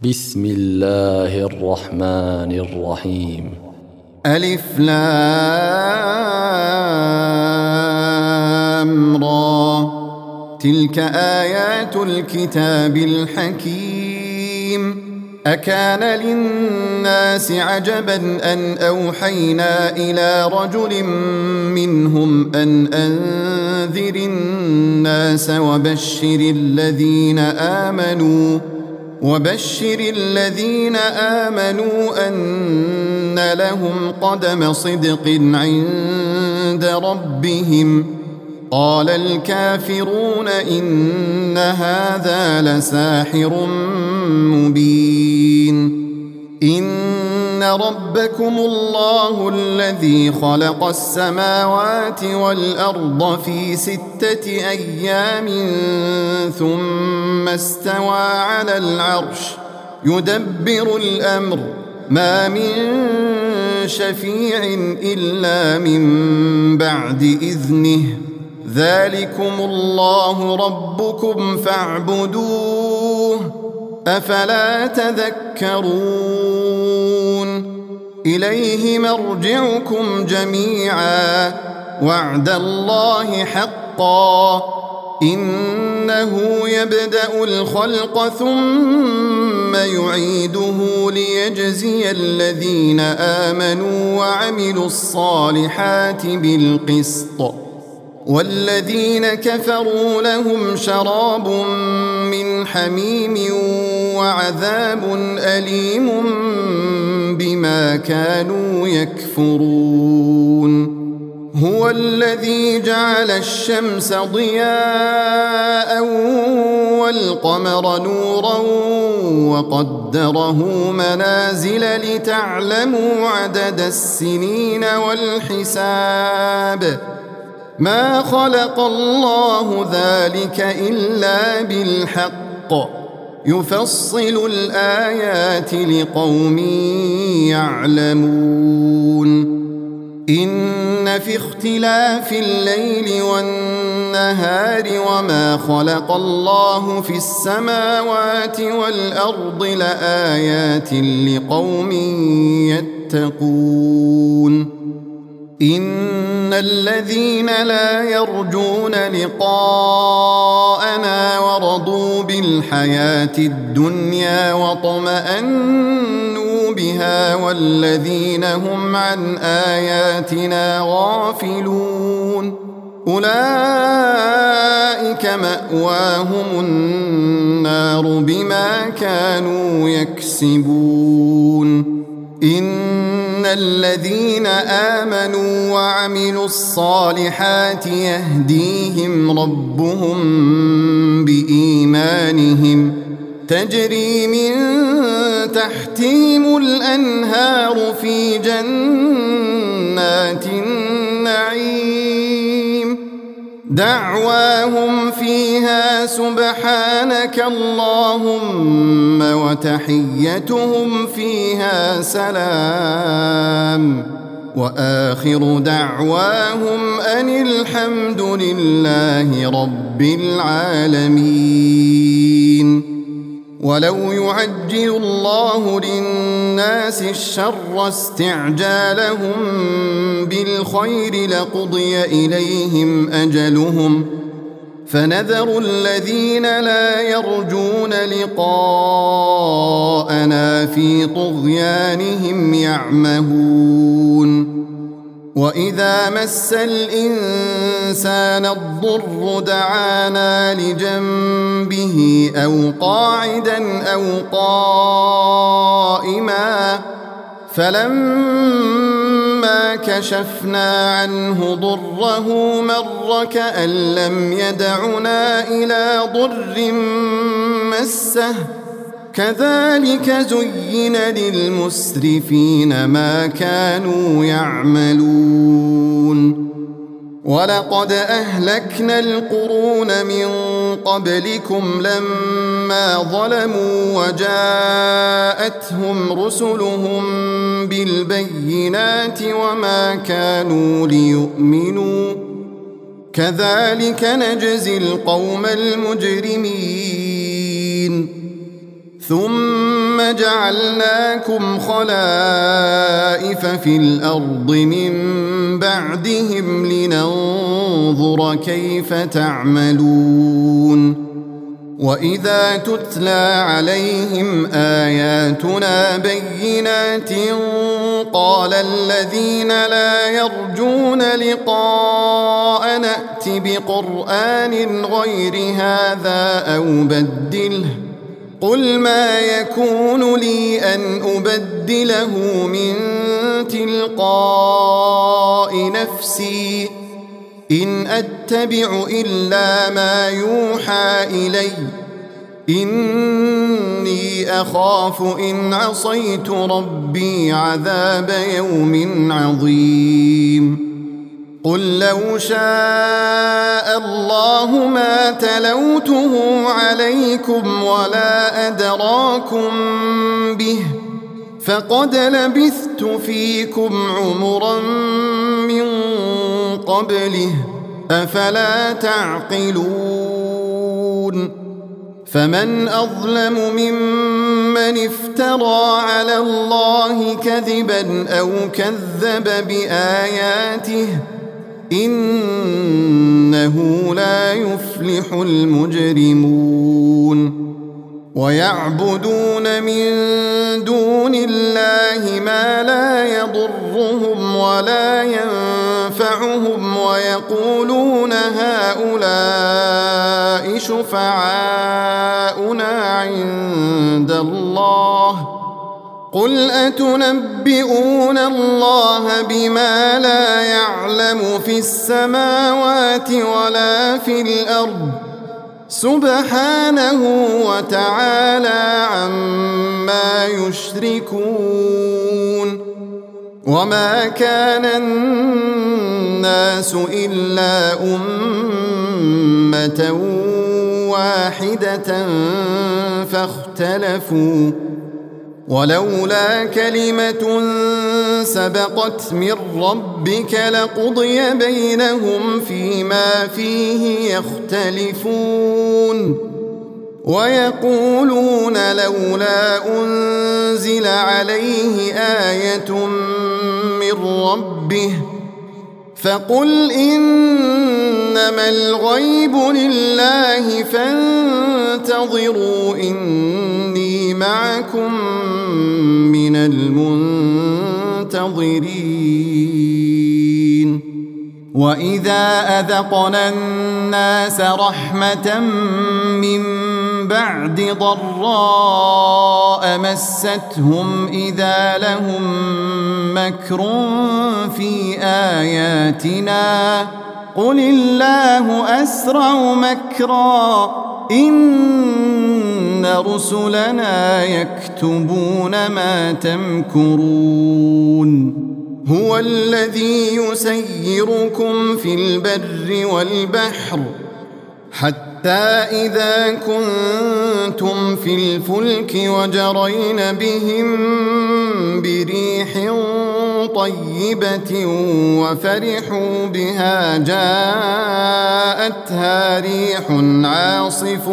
بسم الله الرحمن الرحيم. ألف لام را. تلك آيات الكتاب الحكيم. أكان للناس عجبا أن أوحينا إلى رجل منهم أن أنذر الناس وبشر الذين آمنوا أن لهم قدم صدق عند ربهم. قال الكافرون إن هذا لساحر مبين. إن ربكم الله الذي خلق السماوات والأرض في 6 أيام ثم استوى على العرش يدبر الأمر ما من شفيع إلا من بعد إذنه. ذلكم الله ربكم فاعبدوه أفلا تذكرون. إليه مرجعكم جميعا وعد الله حقا. إنه يبدأ الخلق ثم يعيده ليجزي الذين آمنوا وعملوا الصالحات بالقسط. والذين كفروا لهم شراب من حميم وعذاب أليم بما كانوا يكفرون. هو الذي جعل الشمس ضياء والقمر نورا وقدره منازل لتعلموا عدد السنين والحساب. ما خلق الله ذلك إلا بالحق يفصل الآيات لقوم يعلمون. إن في اختلاف الليل والنهار وما خلق الله في السماوات والأرض لآيات لقوم يتقون. إن الذين لا يرجون لقاءنا ورضوا بالحياة الدنيا واطمأنوا بها والذين هم عن آياتنا غافلون أولئك مأواهم النار بما كانوا يكسبون. إن الذين آمنوا وعملوا الصالحات يهديهم ربهم بإيمانهم تجري من تحتهم الأنهار في جنات النعيم. دعواهم فيها سبحانك اللهم وتحيتهم فيها سلام وآخر دعواهم أن الحمد لله رب العالمين. ولو يعجل الله للناس الشر استعجالهم بالخير لقضي إليهم أجلهم فنذر الذين لا يرجون لقاءنا في طغيانهم يعمهون. وإذا مس الإنسان الضر دعانا لجنبه أو قاعدا أو قائما فلما كشفنا عنه ضره مر كأن لم يدعنا إلى ضر مسه. كذلك زين للمسرفين ما كانوا يعملون. ولقد أهلكنا القرون من قبلكم لما ظلموا وجاءتهم رسلهم بالبينات وما كانوا ليؤمنوا كذلك نجزي القوم المجرمين. ثم ثم جعلناكم خلائف في الأرض من بعدهم لننظر كيف تعملون وإذا تتلى عليهم آياتنا بينات قال الذين لا يرجون لقاء نأت بقرآن غير هذا أو بدله قل ما يكون لي أن أبدله من تلقاء نفسي إن أتبع إلا ما يوحى إلي إني أخاف إن عصيت ربي عذاب يوم عظيم قل لو شاء الله ما تلوته عليكم ولا أدراكم به فقد لبثت فيكم عمرا من قبله أفلا تعقلون فمن أظلم ممن افترى على الله كذبا أو كذب بآياته إنه لا يفلح المجرمون ويعبدون من دون الله ما لا يضرهم ولا ينفعهم ويقولون هؤلاء شفعاؤنا عند الله قل أتنبئون الله بما لا يعلم في السماوات ولا في الأرض سبحانه وتعالى عما يشركون وما كان الناس إلا أمة واحدة فاختلفوا ولولا كلمة سبقت من ربك لقضي بينهم فيما فيه يختلفون ويقولون لولا أنزل عليه آية من ربه فقل إنما الغيب لله فانتظروا إني معكم من المنتظرين وإذا أذقنا الناس رحمة من بعد ضراء مستهم إذا لهم مكر في آياتنا قل الله أسرع مكرا إن رسلنا يكتبون ما تمكرون هو الذي يسيركم في البر والبحر حتى إذا كنتم في الفلك وجرين بهم بريح طيبة وفرحوا بها جاءتها ريح عاصف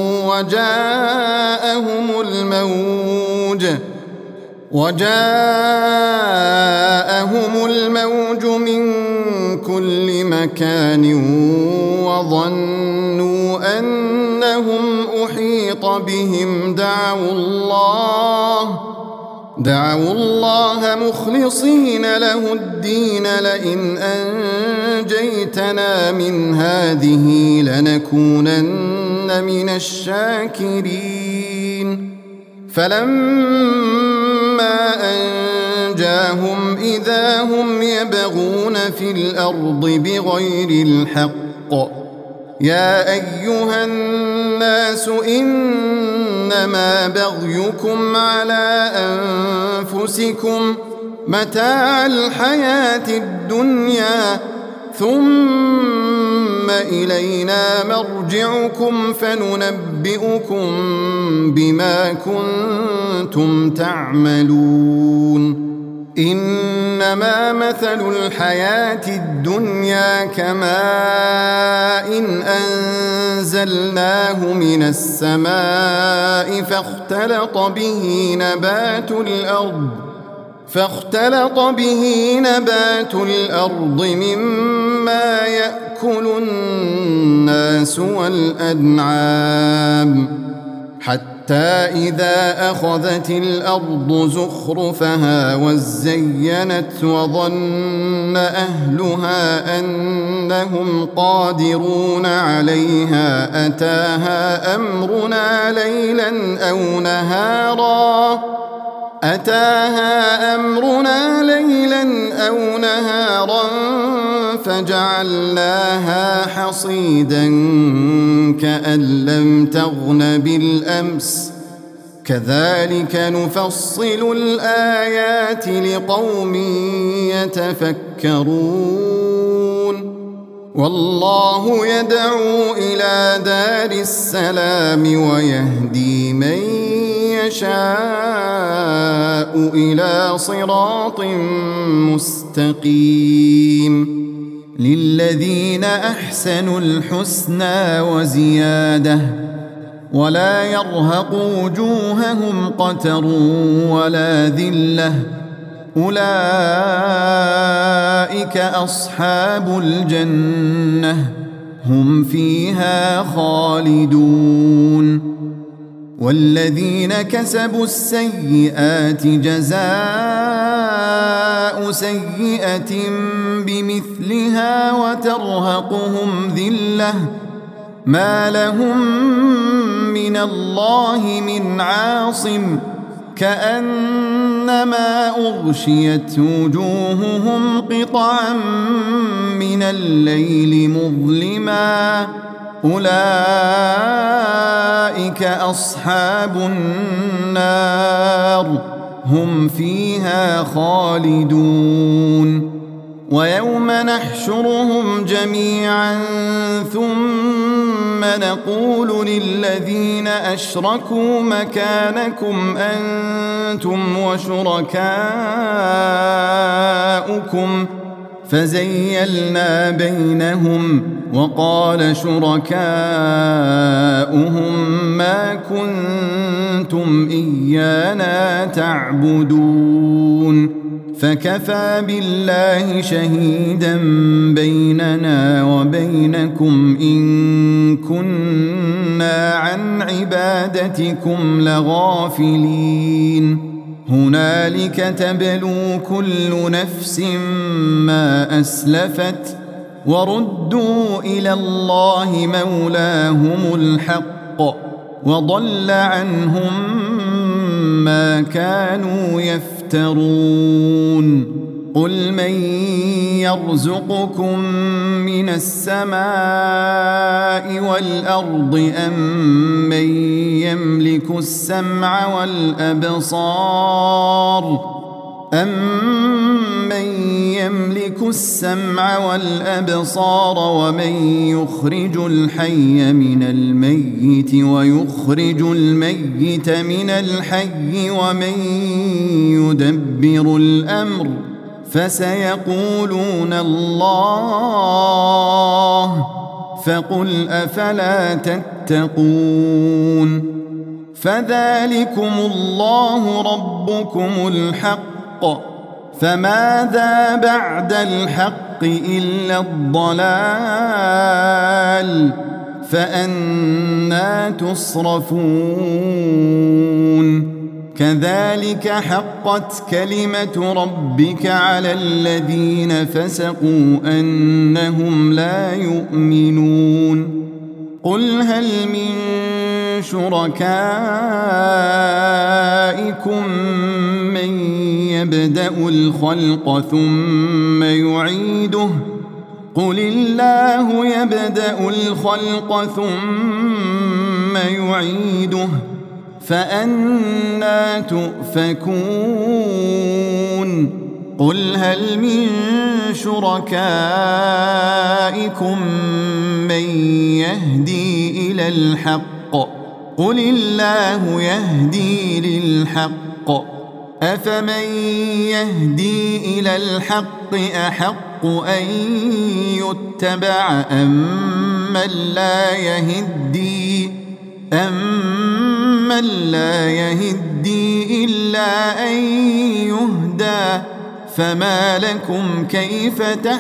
وجاءهم الموج من كل مكان وظنوا أنهم أحيط بهم دعوا الله مخلصين له الدين لئن أنجيتنا من هذه لنكونن من الشاكرين فلما أنجاهم إذا هم يبغون في الأرض بغير الحق يا أيها الناس إنما بغيكم على أنفسكم متاع الحياة الدنيا ثم إلينا مرجعكم فننبئكم بما كنتم تعملون إنما مثل الحياة الدنيا كماء إن أنزلناه من السماء فاختلط به نبات الأرض مما يأكل الناس والأنعام حتى إذا أخذت الأرض زخرفها وزينت وظن أهلها أنهم قادرون عليها أتاها أمرنا ليلا أو نهارا فجعلناها حصيدا كأن لم تغن بالأمس كذلك نفصل الآيات لقوم يتفكرون والله يدعو إلى دار السلام ويهدي من يشاء إلى صراط مستقيم للذين أحسنوا الحسنى وزيادة ولا يرهق وجوههم قتر ولا ذلة أولئك أصحاب الجنة هم فيها خالدون والذين كسبوا السيئات جزاء سيئة بمثلها وترهقهم ذلة ما لهم من الله من عاصم كأنما أغشيت وجوههم قطعا من الليل مظلما أولئك أصحاب النار هم فيها خالدون ويوم نحشرهم جميعا ثم نقول للذين أشركوا مكانكم أنتم وشركاؤكم فزيلنا بينهم وقال شركاؤهم ما كنتم إيانا تعبدون فكفى بالله شهيدا بيننا وبينكم إن كنا عن عبادتكم لغافلين هنالك تبلو كل نفس ما أسلفت وردوا إلى الله مولاهم الحق وضل عنهم ما كانوا يفترون قل من يرزقكم من السماء والأرض أم من يملك السمع والأبصار ومن يخرج الحي من الميت ويخرج الميت من الحي ومن يدبر الأمر فسيقولون الله فقل أفلا تتقون فذلكم الله ربكم الحق فماذا بعد الحق إلا الضلال فأنى تصرفون كذلك حقت كلمة ربك على الذين فسقوا أنهم لا يؤمنون قل هل من شركائكم من يبدأ الخلق ثم يعيده قل الله يبدأ الخلق ثم يعيده فأنى تؤفكون قل هل من شركائكم من يهدي إلى الحق قل الله يهدي للحق أفمن يهدي إلى الحق أحق أن يتبع أمن لا يهدي إلا أن يهدى فما لكم كيف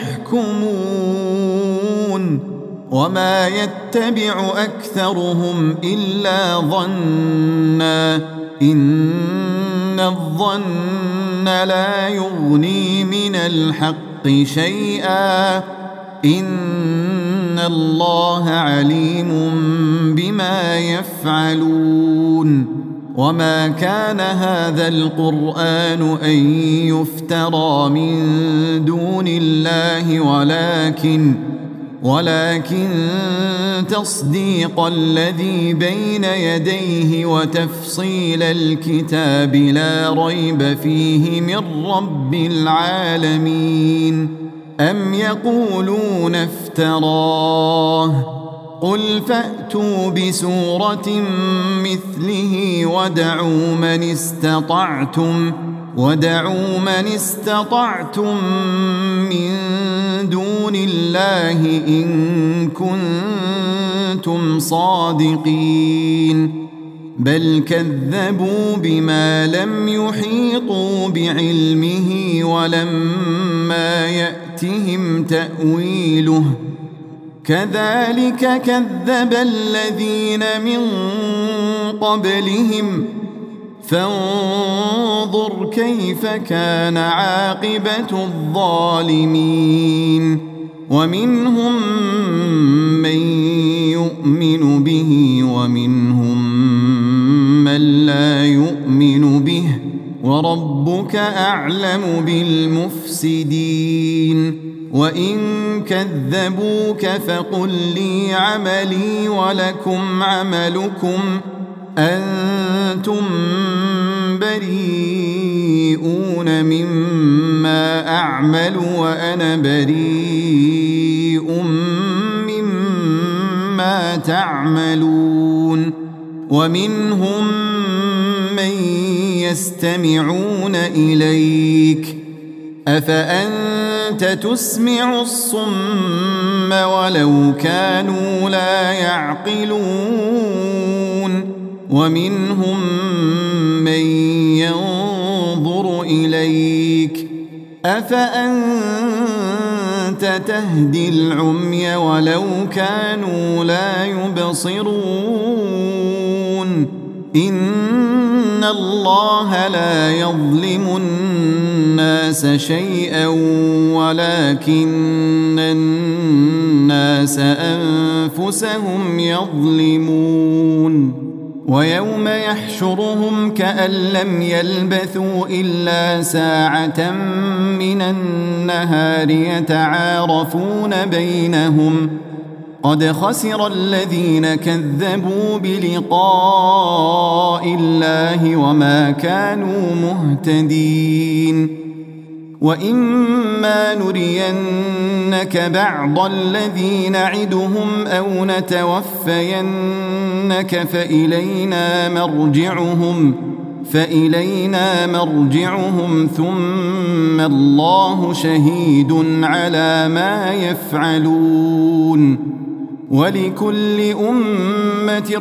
تحكمون وما يتبع أكثرهم إلا ظنا إن الظن لا يغني من الحق شيئا إن الله عليم بما يفعلون وما كان هذا القرآن أن يفترى من دون الله ولكن تصديق الذي بين يديه وتفصيل الكتاب لا ريب فيه من رب العالمين أم يقولون افتراه قل فأتوا بسورة مثله ودعوا من استطعتم من دون الله إن كنتم صادقين بل كذبوا بما لم يحيطوا بعلمه ولما يأتهم تأويله كذلك كذب الذين من قبلهم فانظر كيف كان عاقبة الظالمين ومنهم من يؤمن به ومنهم من لا يؤمن به وربك أعلم بالمفسدين وإن كذبوك فقل لي عملي ولكم عملكم أنتم بريئون مما أعمل وأنا بريء مما تعملون ومنهم من يستمعون إليك أفأنت تسمع الصم ولو كانوا لا يعقلون ومنهم من ينظر إليك أفأنت تهدي العمي ولو كانوا لا يبصرون إن الله لا يظلم الناس شيئا ولكن الناس أنفسهم يظلمون ويوم يحشرهم كأن لم يلبثوا إلا ساعة من النهار يتعارفون بينهم قد خسر الذين كذبوا بلقاء الله وما كانوا مهتدين وإما نرينك بعض الذي نعدهم أو نتوفينك فإلينا مرجعهم ثم الله شهيد على ما يفعلون ولكل أمة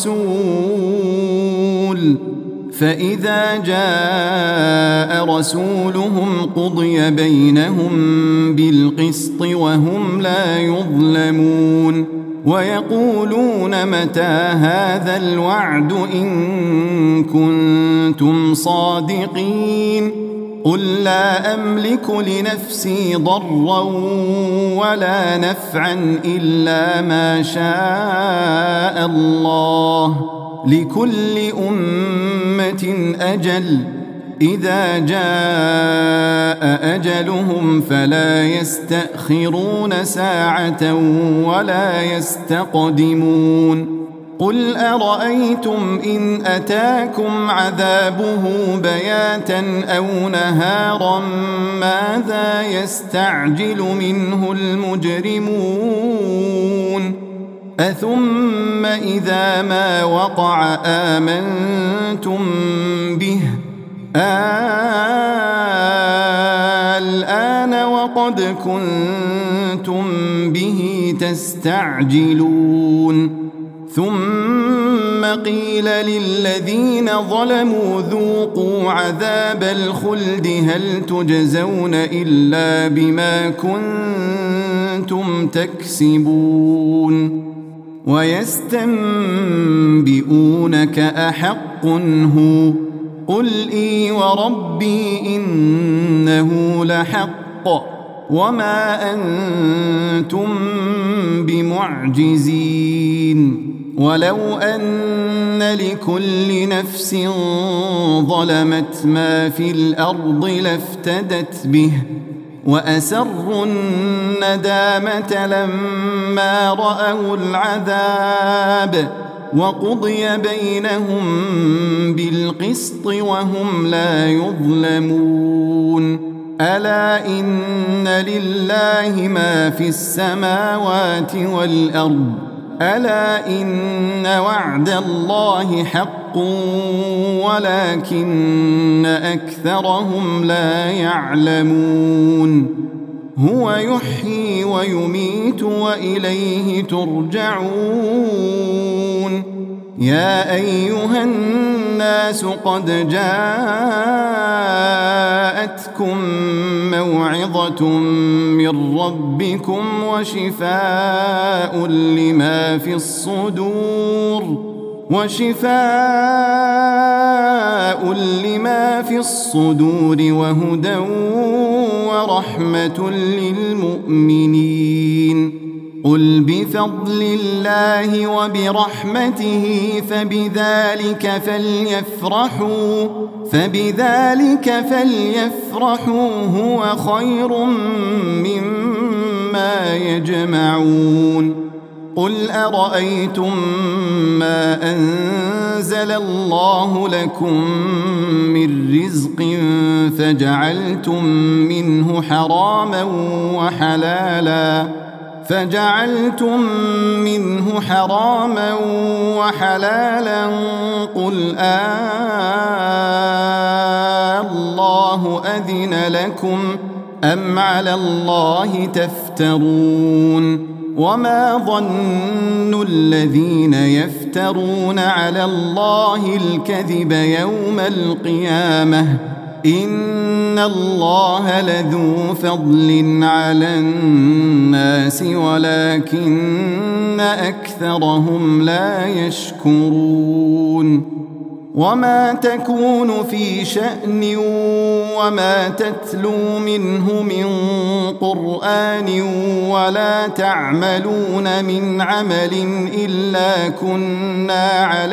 رسول فإذا جاء رسولهم قضي بينهم بالقسط وهم لا يظلمون ويقولون متى هذا الوعد إن كنتم صادقين قل لا أملك لنفسي ضرا ولا نفعا إلا ما شاء الله لكل أمة أجل إذا جاء أجلهم فلا يستأخرون ساعة ولا يستقدمون قل أرأيتم إن أتاكم عذابه بياتا أو نهارا ماذا يستعجل منه المجرمون أثم إذا ما وقع آمنتم به الآن وقد كنتم به تستعجلون ثم قيل للذين ظلموا ذوقوا عذاب الخلد هل تجزون إلا بما كنتم تكسبون ويستنبئونك أحق هو قل إي وربي إنه لحق وما أنتم بمعجزين ولو أن لكل نفس ظلمت ما في الأرض لافتدت به وأسروا الندامة لما رأوا العذاب وقضي بينهم بالقسط وهم لا يظلمون ألا إن لله ما في السماوات والأرض ألا إن وعد الله حق ولكن أكثرهم لا يعلمون هو يحيي ويميت وإليه ترجعون يا أيها الناس قد جاءتكم موعظة من ربكم وشفاء لما في الصدور وهدى ورحمة للمؤمنين قل بفضل الله وبرحمته فبذلك فليفرحوا هو خير مما يجمعون قل أرأيتم ما أنزل الله لكم من رزق فجعلتم منه حراما وحلالا قل الله أذن لكم أم على الله تفترون وما ظن الذين يفترون على الله الكذب يوم القيامة إن الله لذو فضل على الناس ولكن أكثرهم لا يشكرون وما تكون في شأن وما تتلو منه من قرآن ولا تعملون من عمل إلا كنا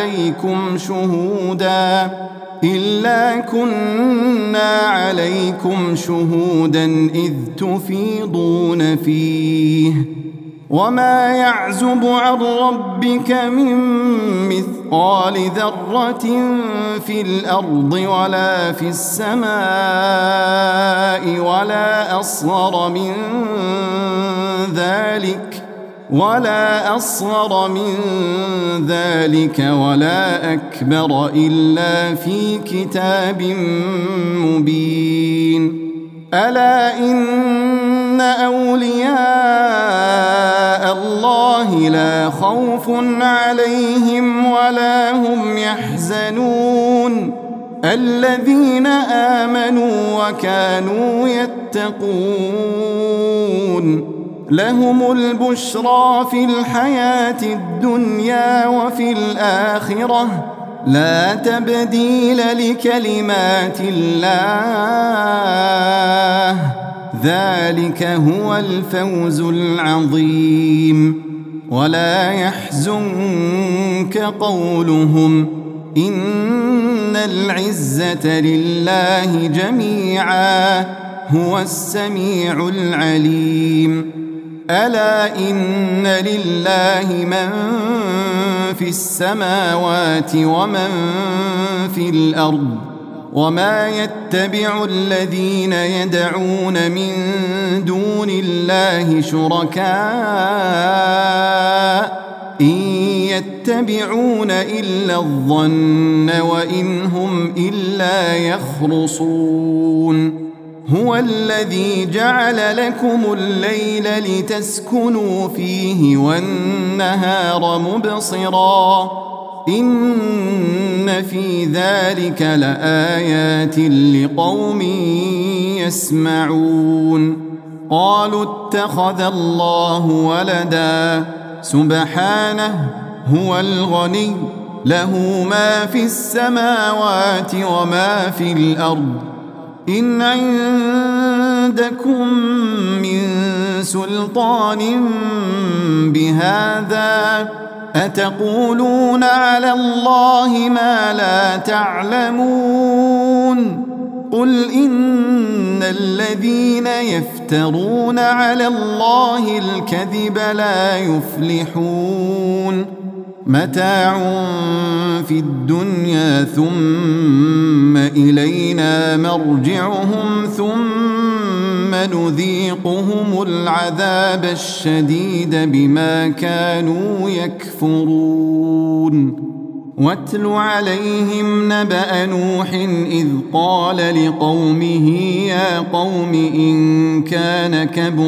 عليكم شهودا إذ تفيضون فيه وما يعزب عن ربك من مثقال ذرة في الأرض ولا في السماء ولا أصغر من ذلك ولا أكبر إلا في كتاب مبين ألا إن أولياء الله لا خوف عليهم ولا هم يحزنون الذين آمنوا وكانوا يتقون لهم البشرى في الحياة الدنيا وفي الآخرة لا تبديل لكلمات الله ذلك هو الفوز العظيم ولا يحزنك قولهم إن العزة لله جميعا هو السميع العليم ألا إن لله من في السماوات ومن في الأرض وما يتبع الذين يدعون من دون الله شركاء إن يتبعون إلا الظن وإن هم إلا يخرصون هو الذي جعل لكم الليل لتسكنوا فيه والنهار مبصرا إن في ذلك لآيات لقوم يسمعون قالوا اتخذ الله ولدا سبحانه هو الغني له ما في السماوات وما في الأرض إن عندكم من سلطان بهذا أتقولون على الله ما لا تعلمون قل إن الذين يفترون على الله الكذب لا يفلحون متاع في الدنيا ثم إلينا مرجعهم ثم نذيقهم العذاب الشديد بما كانوا يكفرون واتل عليهم نبأ نوح إذ قال لقومه يا قوم إن كان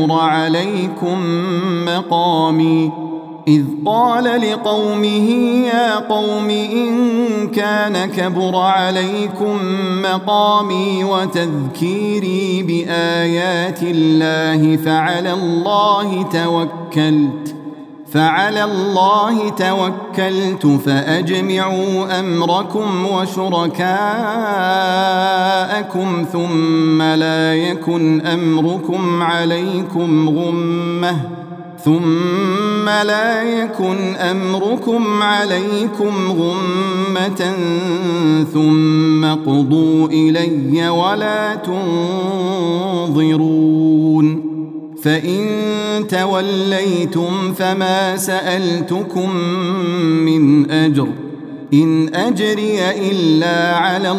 كبر عليكم مقامي وتذكيري بآيات الله فعلى الله توكلت فأجمعوا أمركم وشركاءكم ثم لا يكن أمركم عليكم غمة ثم قضوا إلي ولا تنظرون فإن توليتم فما سألتكم من أجر إن أجري إلا على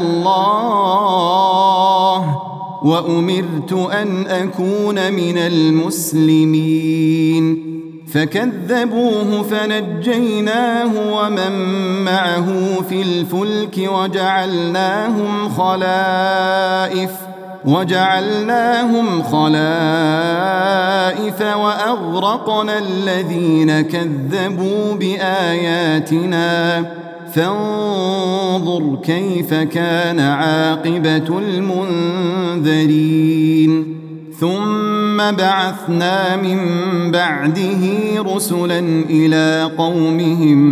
الله وأمرت أن أكون من المسلمين فكذبوه فنجيناه ومن معه في الفلك وجعلناهم خلائف وأغرقنا الذين كذبوا بآياتنا فانظر كيف كان عاقبة المنذرين ثم بعثنا من بعده رسلا إلى قومهم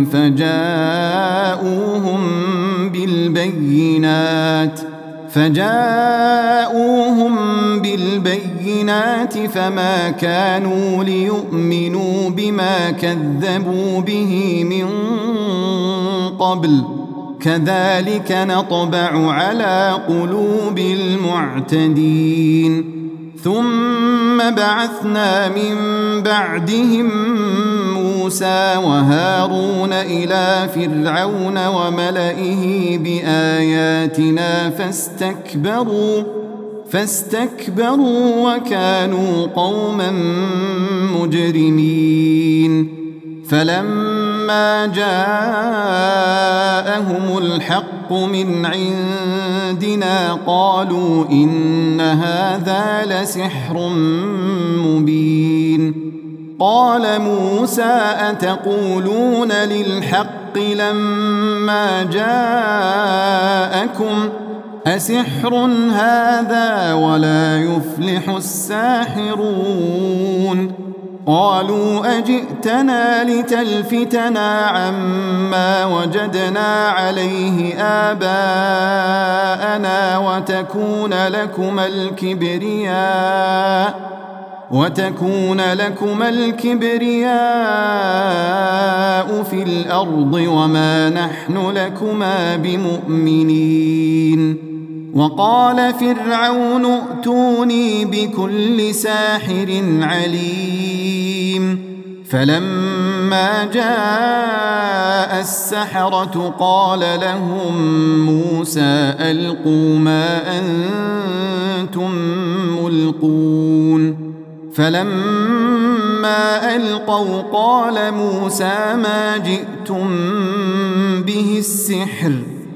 فجاءوهم بالبينات فما كانوا ليؤمنوا بما كذبوا به من قبل كذلك نطبع على قلوب المعتدين ثم بعثنا من بعدهم موسى وهارون إلى فرعون وملئه بآياتنا فاستكبروا وكانوا قوما مجرمين فلما جاءهم الحق من عندنا قالوا إن هذا لسحر مبين قال موسى أتقولون للحق لما جاءكم أسحر هذا ولا يفلح الساحرون قالوا أجئتنا لتلفتنا عما وجدنا عليه آباءنا وتكون لكما الكبرياء في الأرض وما نحن لكما بمؤمنين وقال فرعون ائتوني بكل ساحر عليم فلما جاء السحرة قال لهم موسى ألقوا ما أنتم ملقون فلما فلما ألقوا قال موسى ما جئتم به السحر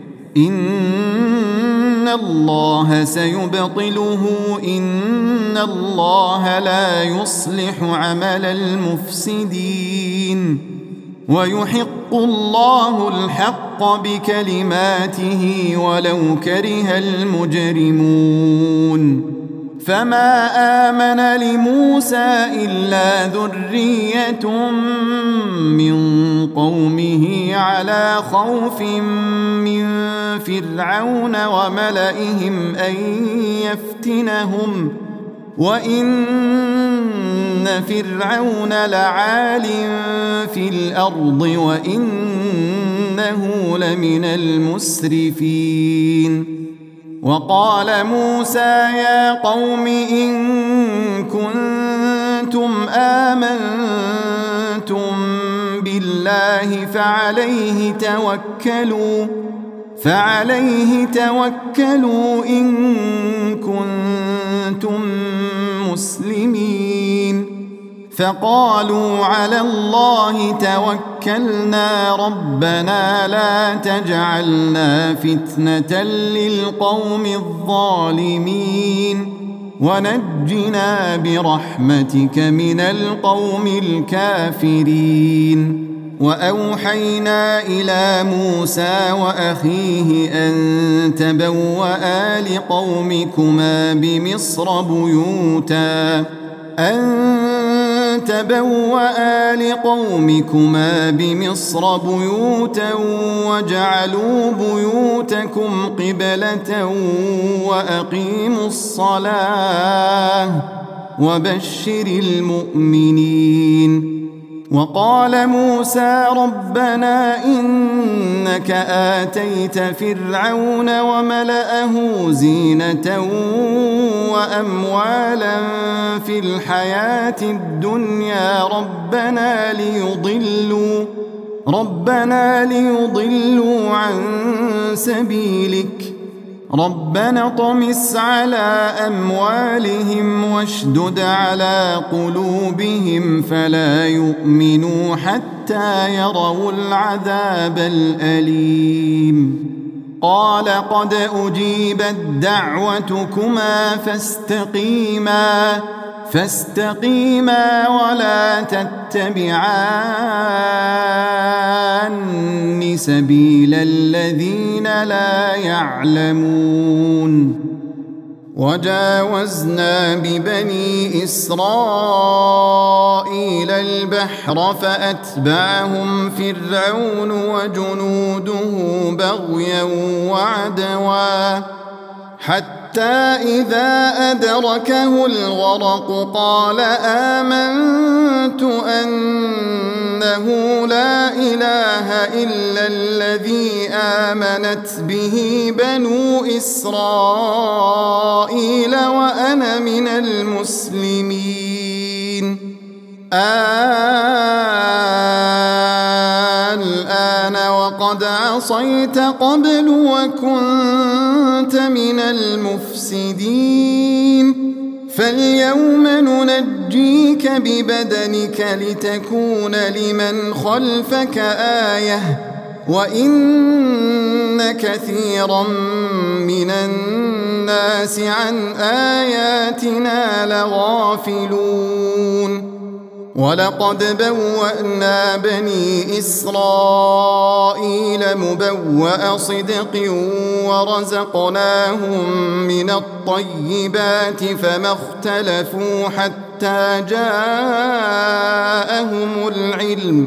إن الله سيبطله إن الله لا يصلح عمل المفسدين ويحق الله الحق بكلماته ولو كره المجرمون فما آمن لموسى إلا ذرية من قومه على خوف من فرعون وملئهم أن يفتنهم وإن فرعون لعال في الأرض وإنه لمن المسرفين وقال موسى يا قوم إن كنتم آمنتم بالله فعليه توكلوا إن كنتم مسلمين فقالوا على الله توكلنا ربنا لا تجعلنا فتنة للقوم الظالمين ونجنا برحمتك من القوم الكافرين وأوحينا إلى موسى وأخيه أن تبوأ لقومكما بمصر بيوتا واجعلوا بيوتكم قبلة وأقيموا الصلاة وبشر المؤمنين وقال موسى ربنا إنك آتيت فرعون وملأه زينة وأموالا في الحياة الدنيا ربنا ليضلوا عن سبيلك ربنا اطمس على أموالهم واشدد على قلوبهم فلا يؤمنوا حتى يروا العذاب الأليم قال قد أجيبت دعوتكما فاستقيما ولا تتبعان سبيل الذين لا يعلمون وجاوزنا ببني إسرائيل البحر فأتبعهم فرعون وجنوده بغيا وعدوا حتى إذا أدركه الغرق قال آمنت أنه لا إله إلا الذي آمنت به بنو إسرائيل وأنا من المسلمين الآن وقد عصيت قبل وكنت من المفسدين فاليوم ننجيك ببدنك لتكون لمن خلفك آية وإن كثيرا من الناس عن آياتنا لغافلون ولقد بوأنا بني إسرائيل مبوأ صدق ورزقناهم من الطيبات فما اختلفوا حتى جاءهم العلم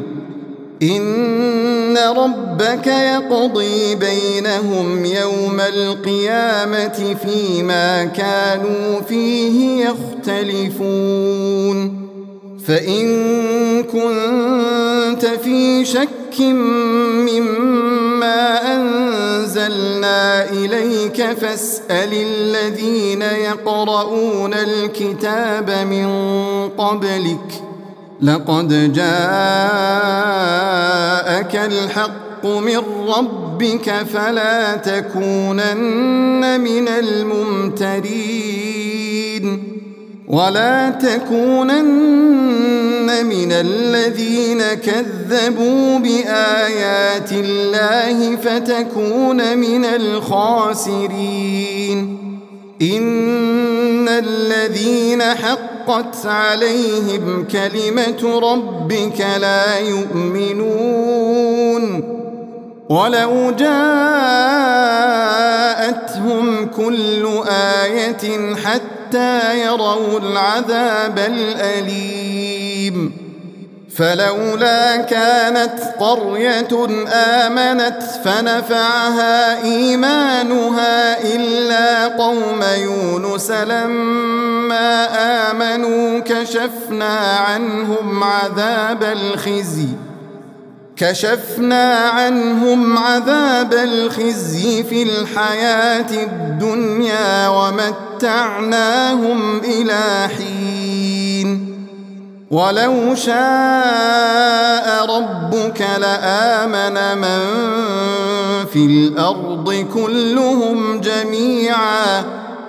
إن ربك يقضي بينهم يوم القيامة فيما كانوا فيه يختلفون فإن كنت في شك مما أنزلنا إليك فاسأل الذين يقرؤون الكتاب من قبلك لقد جاءك الحق من ربك فلا تكونن من الممترين ولا تكونن من الذين كذبوا بآيات الله فتكون من الخاسرين إن الذين حقت عليهم كلمة ربك لا يؤمنون ولو جاءتهم كل آية حتى يروا العذاب الأليم فلولا كانت قرية آمنت فنفعها إيمانها إلا قوم يونس لما آمنوا كشفنا عنهم عذاب الخزي في الحياة الدنيا ومتعناهم إلى حين ولو شاء ربك لآمن من في الأرض كلهم جميعا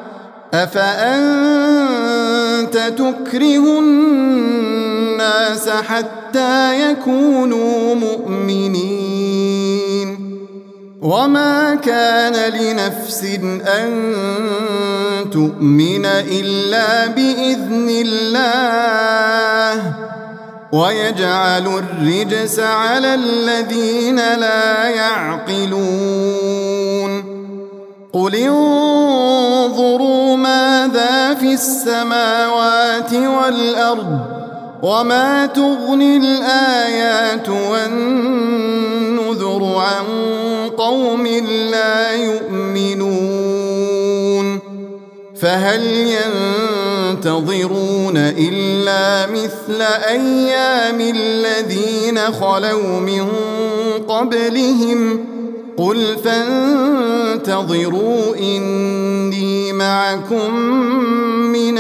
أفأنت تكره الناس حتى يكونوا مؤمنين وما كان لنفس أن تؤمن إلا بإذن الله ويجعل الرجس على الذين لا يعقلون قل انظروا ماذا في السماوات والأرض وما تغني الآيات والنذر عن قوم لا يؤمنون فهل ينتظرون إلا مثل أيام الذين خلوا من قبلهم قل فانتظروا إني معكم من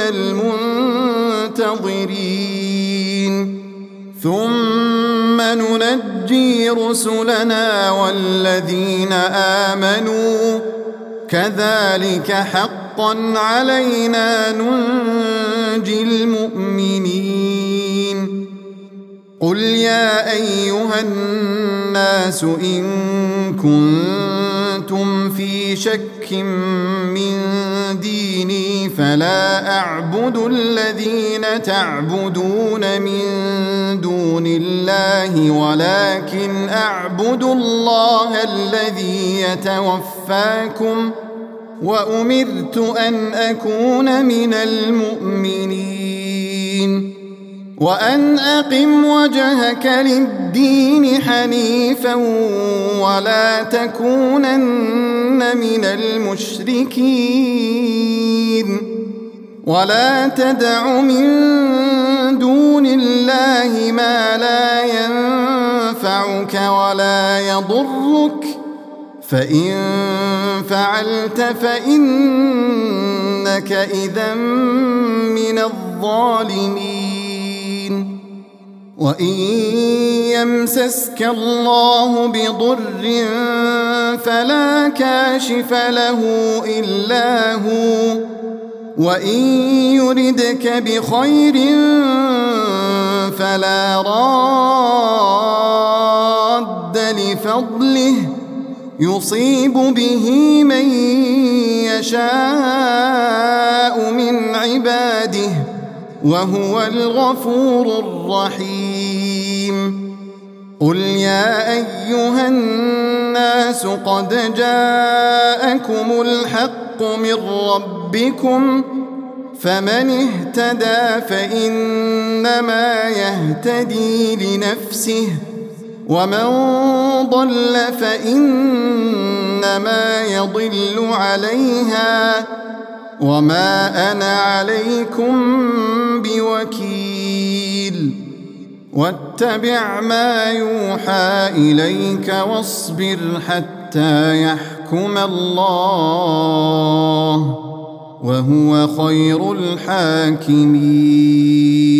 المنتظرين ثم ننجي رسلنا والذين آمنوا كذلك حقا علينا ننجي المؤمنين قل يا أيها الناس إن كنتم في شك من ديني فلا أعبد الذين تعبدون من دون الله ولكن أعبد الله الذي يتوفاكم وأمرت أن أكون من المؤمنين وأن أقم وجهك للدين حنيفا ولا تكونن من المشركين ولا تدع من دون الله ما لا ينفعك ولا يضرك فإن فعلت فإنك إذا من الظالمين وإن يمسسك الله بضر فلا كاشف له إلا هو وإن يردك بخير فلا راد لفضله يصيب به من يشاء من عباده وهو الغفور الرحيم قل يا أيها الناس قد جاءكم الحق من ربكم فمن اهتدى فإنما يهتدي لنفسه ومن ضل فإنما يضل عليها وما أنا عليكم بوكيل واتبع ما يوحى إليك واصبر حتى يحكم الله وهو خير الحاكمين